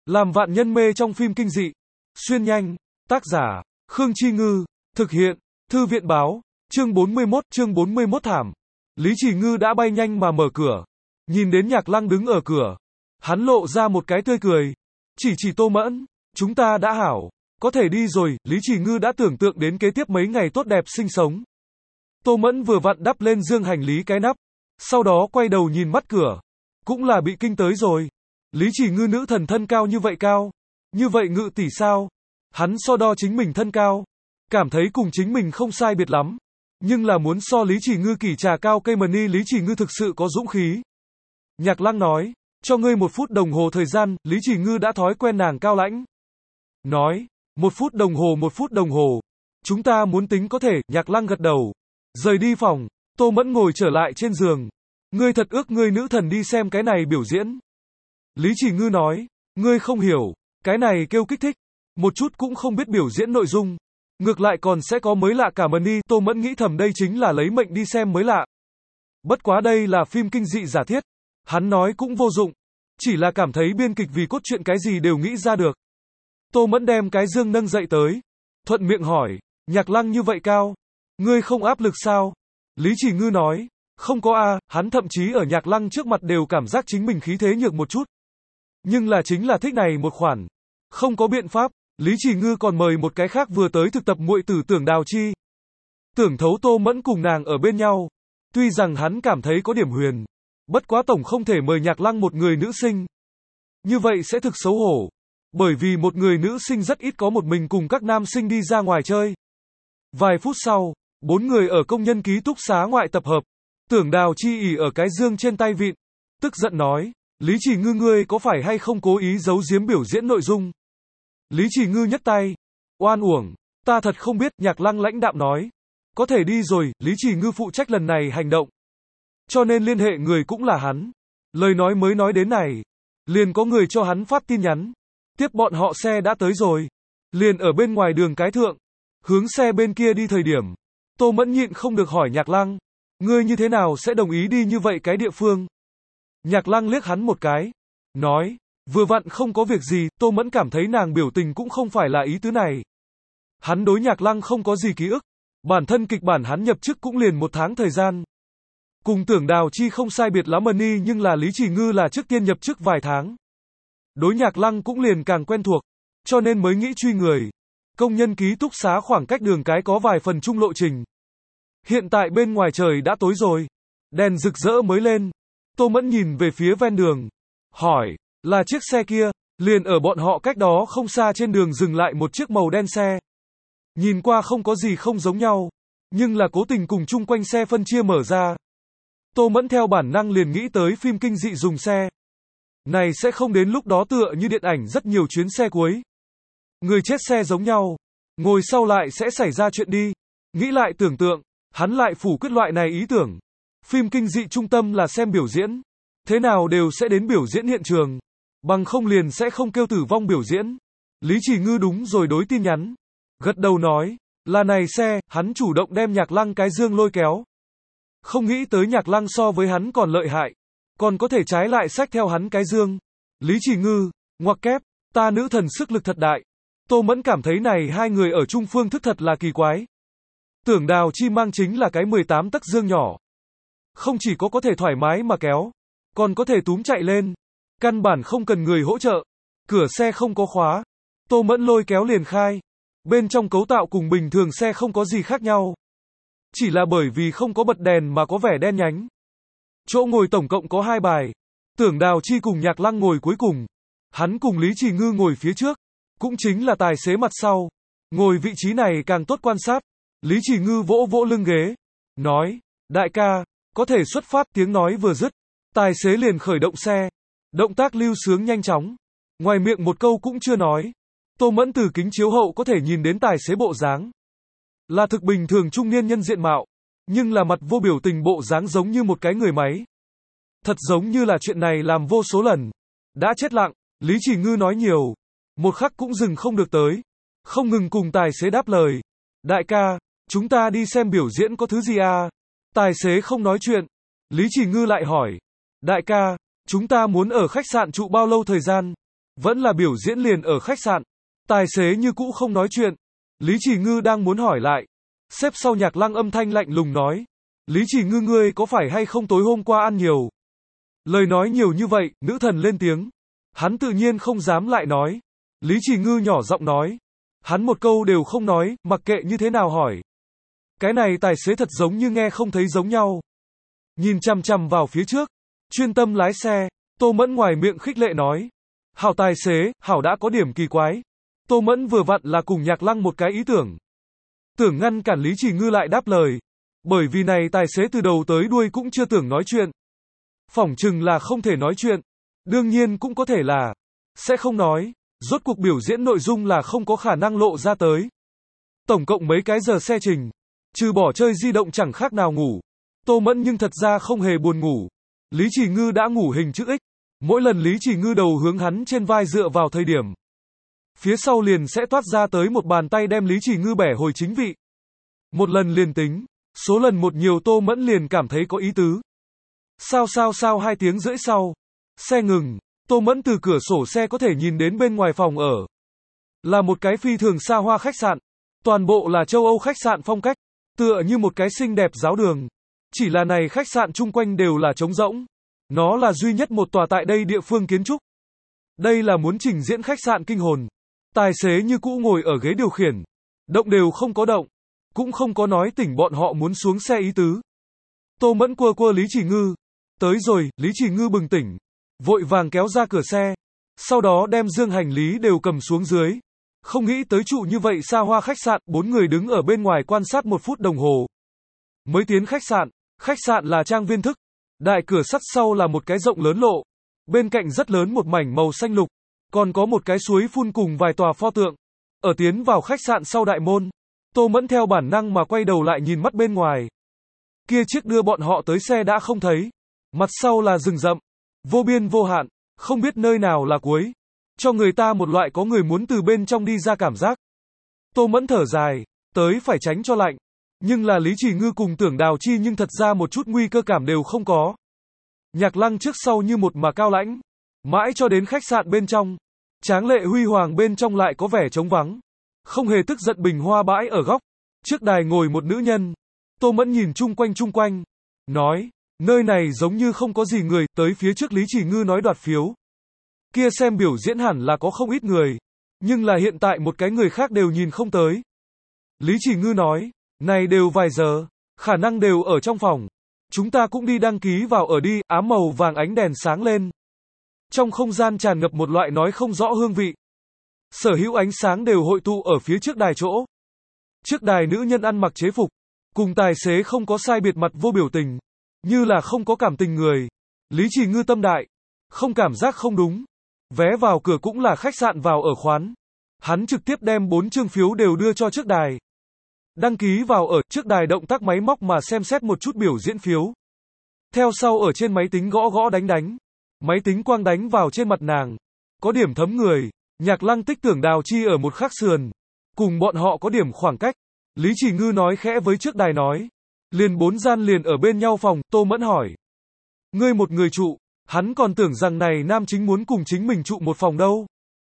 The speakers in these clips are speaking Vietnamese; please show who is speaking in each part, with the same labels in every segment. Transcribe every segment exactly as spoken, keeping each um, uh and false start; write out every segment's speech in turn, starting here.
Speaker 1: Làm vạn nhân mê trong phim kinh dị. Xuyên nhanh. Tác giả, Khương Chi Ngư. Thực hiện, Thư viện báo. Chương bốn mươi mốt, chương bốn mươi mốt thảm. Lý Chỉ Ngư đã bay nhanh mà mở cửa. Nhìn đến Nhạc Lăng đứng ở cửa. Hắn lộ ra một cái tươi cười. Chỉ chỉ Tô Mẫn, chúng ta đã hảo. Có thể đi rồi, Lý Chỉ Ngư đã tưởng tượng đến kế tiếp mấy ngày tốt đẹp sinh sống. Tô Mẫn vừa vặn đắp lên dương hành lý cái nắp. Sau đó quay đầu nhìn mắt cửa. Cũng là bị kinh tới rồi. Lý Chỉ Ngư nữ thần thân cao như vậy cao. Như vậy ngự tỷ sao? Hắn so đo chính mình thân cao. Cảm thấy cùng chính mình không sai biệt lắm. Nhưng là muốn so Lý Chỉ Ngư kỷ trà cao cây mần ni, Lý Chỉ Ngư thực sự có dũng khí. Nhạc Lăng nói, cho ngươi một phút đồng hồ thời gian, Lý Chỉ Ngư đã thói quen nàng cao lãnh. Nói, một phút đồng hồ một phút đồng hồ. Chúng ta muốn tính có thể, Nhạc Lăng gật đầu. Rời đi phòng, Tô Mẫn ngồi trở lại trên giường. Ngươi thật ước ngươi nữ thần đi xem cái này biểu diễn. Lý Chỉ Ngư nói, ngươi không hiểu, cái này kêu kích thích. Một chút cũng không biết biểu diễn nội dung. Ngược lại còn sẽ có mới lạ cả mần ni. Tô Mẫn nghĩ thầm đây chính là lấy mệnh đi xem mới lạ. Bất quá đây là phim kinh dị giả thiết. Hắn nói cũng vô dụng. Chỉ là cảm thấy biên kịch vì cốt truyện cái gì đều nghĩ ra được. Tô Mẫn đem cái dương nâng dậy tới. Thuận miệng hỏi, Nhạc Lăng như vậy cao. Ngươi không áp lực sao? Lý Chỉ Ngư nói, không có a, hắn thậm chí ở Nhạc Lăng trước mặt đều cảm giác chính mình khí thế nhược một chút. Nhưng là chính là thích này một khoản. Không có biện pháp, Lý Chỉ Ngư còn mời một cái khác vừa tới thực tập muội tử Tưởng Đào Chi. Tưởng thấu Tô Mẫn cùng nàng ở bên nhau. Tuy rằng hắn cảm thấy có điểm huyền. Bất quá tổng không thể mời Nhạc Lăng một người nữ sinh. Như vậy sẽ thực xấu hổ. Bởi vì một người nữ sinh rất ít có một mình cùng các nam sinh đi ra ngoài chơi. Vài phút sau, bốn người ở công nhân ký túc xá ngoại tập hợp. Tưởng Đào Chi ỉ ở cái dương trên tay vịn. Tức giận nói, Lý Chỉ Ngư ngươi có phải hay không cố ý giấu giếm biểu diễn nội dung? Lý Chỉ Ngư nhấc tay. Oan uổng, ta thật không biết, Nhạc Lăng lãnh đạm nói. Có thể đi rồi, Lý Chỉ Ngư phụ trách lần này hành động. Cho nên liên hệ người cũng là hắn. Lời nói mới nói đến này. Liền có người cho hắn phát tin nhắn. Tiếp bọn họ xe đã tới rồi. Liền ở bên ngoài đường cái thượng. Hướng xe bên kia đi thời điểm. Tô Mẫn nhịn không được hỏi Nhạc Lăng. Ngươi như thế nào sẽ đồng ý đi như vậy cái địa phương? Nhạc Lăng liếc hắn một cái. Nói, vừa vặn không có việc gì, Tô Mẫn cảm thấy nàng biểu tình cũng không phải là ý tứ này. Hắn đối Nhạc Lăng không có gì ký ức. Bản thân kịch bản hắn nhập chức cũng liền một tháng thời gian. Cùng Tưởng Đào Chi không sai biệt lắm mần ni, nhưng là Lý Chỉ Ngư là trước tiên nhập chức vài tháng. Đối Nhạc Lăng cũng liền càng quen thuộc. Cho nên mới nghĩ truy người. Công nhân ký túc xá khoảng cách đường cái có vài phần chung lộ trình. Hiện tại bên ngoài trời đã tối rồi. Đèn rực rỡ mới lên. Tô Mẫn nhìn về phía ven đường. Hỏi, là chiếc xe kia. Liền ở bọn họ cách đó không xa trên đường dừng lại một chiếc màu đen xe. Nhìn qua không có gì không giống nhau. Nhưng là cố tình cùng chung quanh xe phân chia mở ra. Tô Mẫn theo bản năng liền nghĩ tới phim kinh dị dùng xe. Này sẽ không đến lúc đó tựa như điện ảnh rất nhiều chuyến xe cuối. Người chết xe giống nhau. Ngồi sau lại sẽ xảy ra chuyện đi. Nghĩ lại tưởng tượng. Hắn lại phủ quyết loại này ý tưởng. Phim kinh dị trung tâm là xem biểu diễn. Thế nào đều sẽ đến biểu diễn hiện trường. Bằng không liền sẽ không kêu tử vong biểu diễn. Lý Chỉ Ngư đúng rồi đối tin nhắn. Gật đầu nói. Là này xe, hắn chủ động đem Nhạc Lăng cái dương lôi kéo. Không nghĩ tới Nhạc Lăng so với hắn còn lợi hại. Còn có thể trái lại xách theo hắn cái dương. Lý Chỉ Ngư, ngoặc kép, ta nữ thần sức lực thật đại. Tô Mẫn cảm thấy này hai người ở chung phương thức thật là kỳ quái. Tưởng Đào Chi mang chính là cái mười tám tấc dương nhỏ. Không chỉ có có thể thoải mái mà kéo, còn có thể túm chạy lên. Căn bản không cần người hỗ trợ. Cửa xe không có khóa. Tô Mẫn lôi kéo liền khai. Bên trong cấu tạo cùng bình thường xe không có gì khác nhau. Chỉ là bởi vì không có bật đèn mà có vẻ đen nhánh. Chỗ ngồi tổng cộng có hai bài. Tưởng Đào Chi cùng Nhạc Lăng ngồi cuối cùng. Hắn cùng Lý Chỉ Ngư ngồi phía trước. Cũng chính là tài xế mặt sau. Ngồi vị trí này càng tốt quan sát. Lý Chỉ Ngư vỗ vỗ lưng ghế. Nói, đại ca, có thể xuất phát. Tiếng nói vừa dứt. Tài xế liền khởi động xe. Động tác lưu sướng nhanh chóng. Ngoài miệng một câu cũng chưa nói. Tô Mẫn từ kính chiếu hậu có thể nhìn đến tài xế bộ dáng. Là thực bình thường trung niên nhân diện mạo. Nhưng là mặt vô biểu tình bộ dáng giống như một cái người máy. Thật giống như là chuyện này làm vô số lần. Đã chết lặng, Lý Chỉ Ngư nói nhiều. Một khắc cũng dừng không được tới. Không ngừng cùng tài xế đáp lời. Đại ca, chúng ta đi xem biểu diễn có thứ gì à? Tài xế không nói chuyện. Lý Chỉ Ngư lại hỏi. Đại ca, chúng ta muốn ở khách sạn trụ bao lâu thời gian? Vẫn là biểu diễn liền ở khách sạn. Tài xế như cũ không nói chuyện. Lý Chỉ Ngư đang muốn hỏi lại. Xếp sau Nhạc Lăng âm thanh lạnh lùng nói. Lý Chỉ Ngư ngươi có phải hay không tối hôm qua ăn nhiều? Lời nói nhiều như vậy, nữ thần lên tiếng. Hắn tự nhiên không dám lại nói. Lý Chỉ Ngư nhỏ giọng nói. Hắn một câu đều không nói, mặc kệ như thế nào hỏi. Cái này tài xế thật giống như nghe không thấy giống nhau. Nhìn chằm chằm vào phía trước. Chuyên tâm lái xe. Tô Mẫn ngoài miệng khích lệ nói. Hảo tài xế, Hảo đã có điểm kỳ quái. Tô Mẫn vừa vặn là cùng Nhạc Lăng một cái ý tưởng. Tưởng ngăn cản Lý Chỉ Ngư lại đáp lời. Bởi vì này tài xế từ đầu tới đuôi cũng chưa tưởng nói chuyện. Phỏng chừng là không thể nói chuyện. Đương nhiên cũng có thể là sẽ không nói. Rốt cuộc biểu diễn nội dung là không có khả năng lộ ra tới. Tổng cộng mấy cái giờ xe trình. Trừ bỏ chơi di động chẳng khác nào ngủ. Tô Mẫn nhưng thật ra không hề buồn ngủ. Lý Chỉ Ngư đã ngủ hình chữ X. Mỗi lần Lý Chỉ Ngư đầu hướng hắn trên vai dựa vào thời điểm. Phía sau liền sẽ toát ra tới một bàn tay đem Lý Chỉ Ngư bẻ hồi chính vị. Một lần liền tính. Số lần một nhiều Tô Mẫn liền cảm thấy có ý tứ. Sao sao sao hai tiếng rưỡi sau. Xe ngừng. Tô Mẫn từ cửa sổ xe có thể nhìn đến bên ngoài phòng ở. Là một cái phi thường xa hoa khách sạn. Toàn bộ là châu Âu khách sạn phong cách. Tựa như một cái xinh đẹp giáo đường. Chỉ là này khách sạn chung quanh đều là trống rỗng. Nó là duy nhất một tòa tại đây địa phương kiến trúc. Đây là muốn trình diễn khách sạn kinh hồn. Tài xế như cũ ngồi ở ghế điều khiển. Động đều không có động. Cũng không có nói tỉnh bọn họ muốn xuống xe ý tứ. Tô Mẫn quơ quơ Lý Chỉ Ngư. Tới rồi, Lý Chỉ Ngư bừng tỉnh. Vội vàng kéo ra cửa xe. Sau đó đem dương hành lý đều cầm xuống dưới. Không nghĩ tới trụ như vậy xa hoa khách sạn, bốn người đứng ở bên ngoài quan sát một phút đồng hồ. Mới tiến khách sạn. Khách sạn là trang viên thức. Đại cửa sắt sau là một cái rộng lớn lộ. Bên cạnh rất lớn một mảnh màu xanh lục. Còn có một cái suối phun cùng vài tòa pho tượng. Ở tiến vào khách sạn sau đại môn. Tô Mẫn theo bản năng mà quay đầu lại nhìn mắt bên ngoài. Kia chiếc đưa bọn họ tới xe đã không thấy. Mặt sau là rừng rậm. Vô biên vô hạn. Không biết nơi nào là cuối. Cho người ta một loại có người muốn từ bên trong đi ra cảm giác. Tô Mẫn thở dài. Tới phải tránh cho lạnh. Nhưng là Lý Chỉ Ngư cùng Tưởng Đào Chi nhưng thật ra một chút nguy cơ cảm đều không có. Nhạc Lăng trước sau như một mà cao lãnh. Mãi cho đến khách sạn bên trong. Tráng lệ huy hoàng bên trong lại có vẻ trống vắng. Không hề tức giận bình hoa bãi ở góc. Trước đài ngồi một nữ nhân. Tô Mẫn nhìn chung quanh chung quanh. Nói, nơi này giống như không có gì người, tới phía trước Lý Chỉ Ngư nói đoạt phiếu. Kia xem biểu diễn hẳn là có không ít người. Nhưng là hiện tại một cái người khác đều nhìn không tới. Lý Chỉ Ngư nói, này đều vài giờ, khả năng đều ở trong phòng. Chúng ta cũng đi đăng ký vào ở đi, ám màu vàng ánh đèn sáng lên. Trong không gian tràn ngập một loại nói không rõ hương vị. Sở hữu ánh sáng đều hội tụ ở phía trước đài chỗ. Trước đài nữ nhân ăn mặc chế phục. Cùng tài xế không có sai biệt mặt vô biểu tình. Như là không có cảm tình người. Lý Chỉ Ngư tâm đại. Không cảm giác không đúng. Vé vào cửa cũng là khách sạn vào ở khoán. Hắn trực tiếp đem bốn chương phiếu đều đưa cho trước đài. Đăng ký vào ở trước đài động tác máy móc mà xem xét một chút biểu diễn phiếu. Theo sau ở trên máy tính gõ gõ đánh đánh. Máy tính quang đánh vào trên mặt nàng. Có điểm thấm người. Nhạc Lăng tích Tưởng Đào Chi ở một khắc sườn. Cùng bọn họ có điểm khoảng cách. Lý Chỉ Ngư nói khẽ với trước đài nói. Liền bốn gian liền ở bên nhau phòng, Tô Mẫn hỏi. Ngươi một người trụ, hắn còn tưởng rằng này nam chính muốn cùng chính mình trụ một phòng đâu.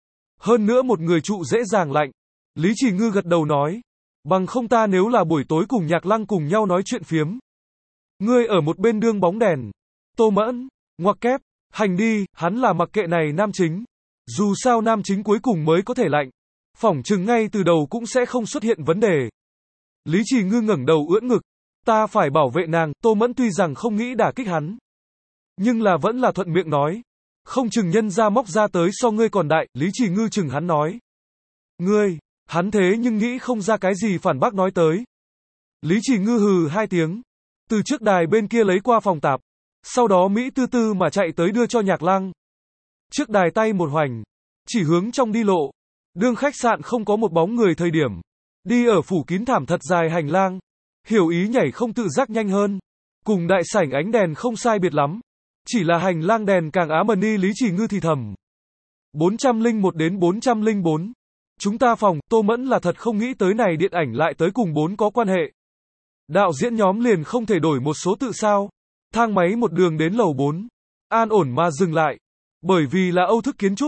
Speaker 1: Hơn nữa một người trụ dễ dàng lạnh. Lý Chỉ Ngư gật đầu nói. Bằng không ta nếu là buổi tối cùng Nhạc Lăng cùng nhau nói chuyện phiếm. Ngươi ở một bên đương bóng đèn. Tô Mẫn, ngoặc kép, hành đi, hắn là mặc kệ này nam chính. Dù sao nam chính cuối cùng mới có thể lạnh. Phỏng chừng ngay từ đầu cũng sẽ không xuất hiện vấn đề. Lý Chỉ Ngư ngẩng đầu ưỡn ngực. Ta phải bảo vệ nàng, Tô Mẫn tuy rằng không nghĩ đả kích hắn. Nhưng là vẫn là thuận miệng nói. Không chừng nhân ra móc ra tới so ngươi còn đại, Lý Chỉ Ngư chừng hắn nói. Ngươi, hắn thế nhưng nghĩ không ra cái gì phản bác nói tới. Lý Chỉ Ngư hừ hai tiếng. Từ trước đài bên kia lấy qua phòng tạp. Sau đó Mỹ tư tư mà chạy tới đưa cho Nhạc Lăng. Trước đài tay một hoành. Chỉ hướng trong đi lộ. Đương khách sạn không có một bóng người thời điểm. Đi ở phủ kín thảm thật dài hành lang. Hiểu ý nhảy không tự giác nhanh hơn. Cùng đại sảnh ánh đèn không sai biệt lắm. Chỉ là hành lang đèn càng ám ẩn đi Lý Chỉ Ngư thì thầm. bốn trăm lẻ một đến bốn trăm lẻ bốn. Chúng ta phòng, Tô Mẫn là thật không nghĩ tới này điện ảnh lại tới cùng bốn có quan hệ. Đạo diễn nhóm liền không thể đổi một số tự sao. Thang máy một đường đến lầu bốn. An ổn mà dừng lại. Bởi vì là Âu thức kiến trúc.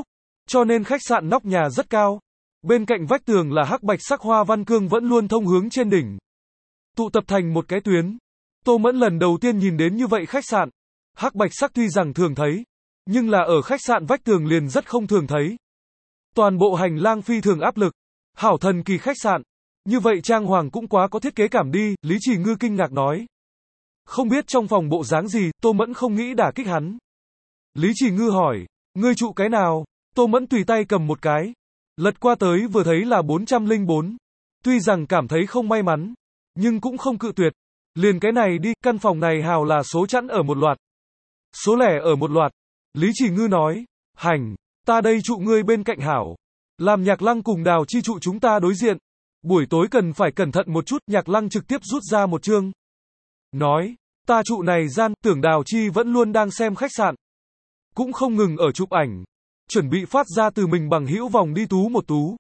Speaker 1: cho nên khách sạn nóc nhà rất cao. Bên cạnh vách tường là hắc bạch sắc hoa văn cương vẫn luôn thông hướng trên đỉnh, tụ tập thành một cái tuyến. Tô Mẫn lần đầu tiên nhìn đến như vậy khách sạn. Hắc bạch sắc tuy rằng thường thấy, nhưng là ở khách sạn vách tường liền rất không thường thấy. Toàn bộ hành lang phi thường áp lực. Hảo thần kỳ khách sạn. Như vậy trang hoàng cũng quá có thiết kế cảm đi, Lý Chỉ Ngư kinh ngạc nói. Không biết trong phòng bộ dáng gì, Tô Mẫn không nghĩ đả kích hắn. Lý Chỉ Ngư hỏi, ngươi trụ cái nào? Tô Mẫn tùy tay cầm một cái. Lật qua tới vừa thấy là bốn trăm lẻ bốn. Tuy rằng cảm thấy không may mắn, nhưng cũng không cự tuyệt. Liền cái này đi, căn phòng này hào là số chẵn ở một loạt. Số lẻ ở một loạt. Lý Chỉ Ngư nói, hành, ta đây trụ ngươi bên cạnh hảo. Làm Nhạc Lăng cùng Đào Chi trụ chúng ta đối diện. Buổi tối cần phải cẩn thận một chút, Nhạc Lăng trực tiếp rút ra một chương. Nói, ta trụ này gian, tưởng Đào Chi vẫn luôn đang xem khách sạn. Cũng không ngừng ở chụp ảnh. Chuẩn bị phát ra từ mình bằng hữu vòng đi tú một tú.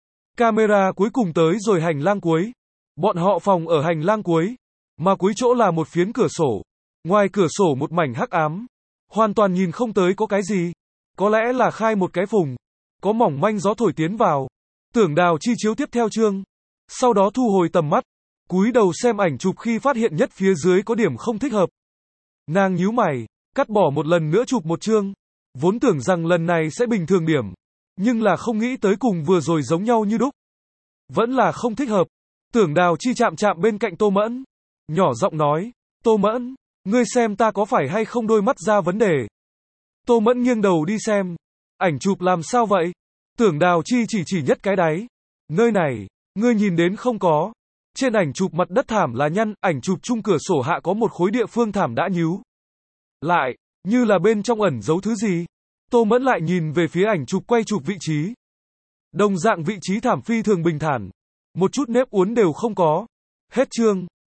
Speaker 1: Camera cuối cùng tới rồi hành lang cuối. Bọn họ phòng ở hành lang cuối. Mà cuối chỗ là một phiến cửa sổ. Ngoài cửa sổ một mảnh hắc ám. Hoàn toàn nhìn không tới có cái gì. Có lẽ là khai một cái phùng. Có mỏng manh gió thổi tiến vào. Tưởng Đào Chi chiếu tiếp theo chương. Sau đó thu hồi tầm mắt. Cúi đầu xem ảnh chụp khi phát hiện nhất phía dưới có điểm không thích hợp. Nàng nhíu mày. Cắt bỏ một lần nữa chụp một chương. Vốn tưởng rằng lần này sẽ bình thường điểm. Nhưng là không nghĩ tới cùng vừa rồi giống nhau như đúc. Vẫn là không thích hợp. Tưởng Đào Chi chạm chạm bên cạnh Tô Mẫn. Nhỏ giọng nói. Tô Mẫn, ngươi xem ta có phải hay không đôi mắt ra vấn đề. Tô Mẫn nghiêng đầu đi xem. Ảnh chụp làm sao vậy? Tưởng Đào Chi chỉ chỉ nhất cái đáy. Nơi này, ngươi nhìn đến không có. Trên ảnh chụp mặt đất thảm là nhăn, ảnh chụp chung cửa sổ hạ có một khối địa phương thảm đã nhíu lại, như là bên trong ẩn giấu thứ gì. Tô Mẫn lại nhìn về phía ảnh chụp quay chụp vị trí. Đồng dạng vị trí thảm phi thường bình thản. Một chút nếp uốn đều không có. Hết chương.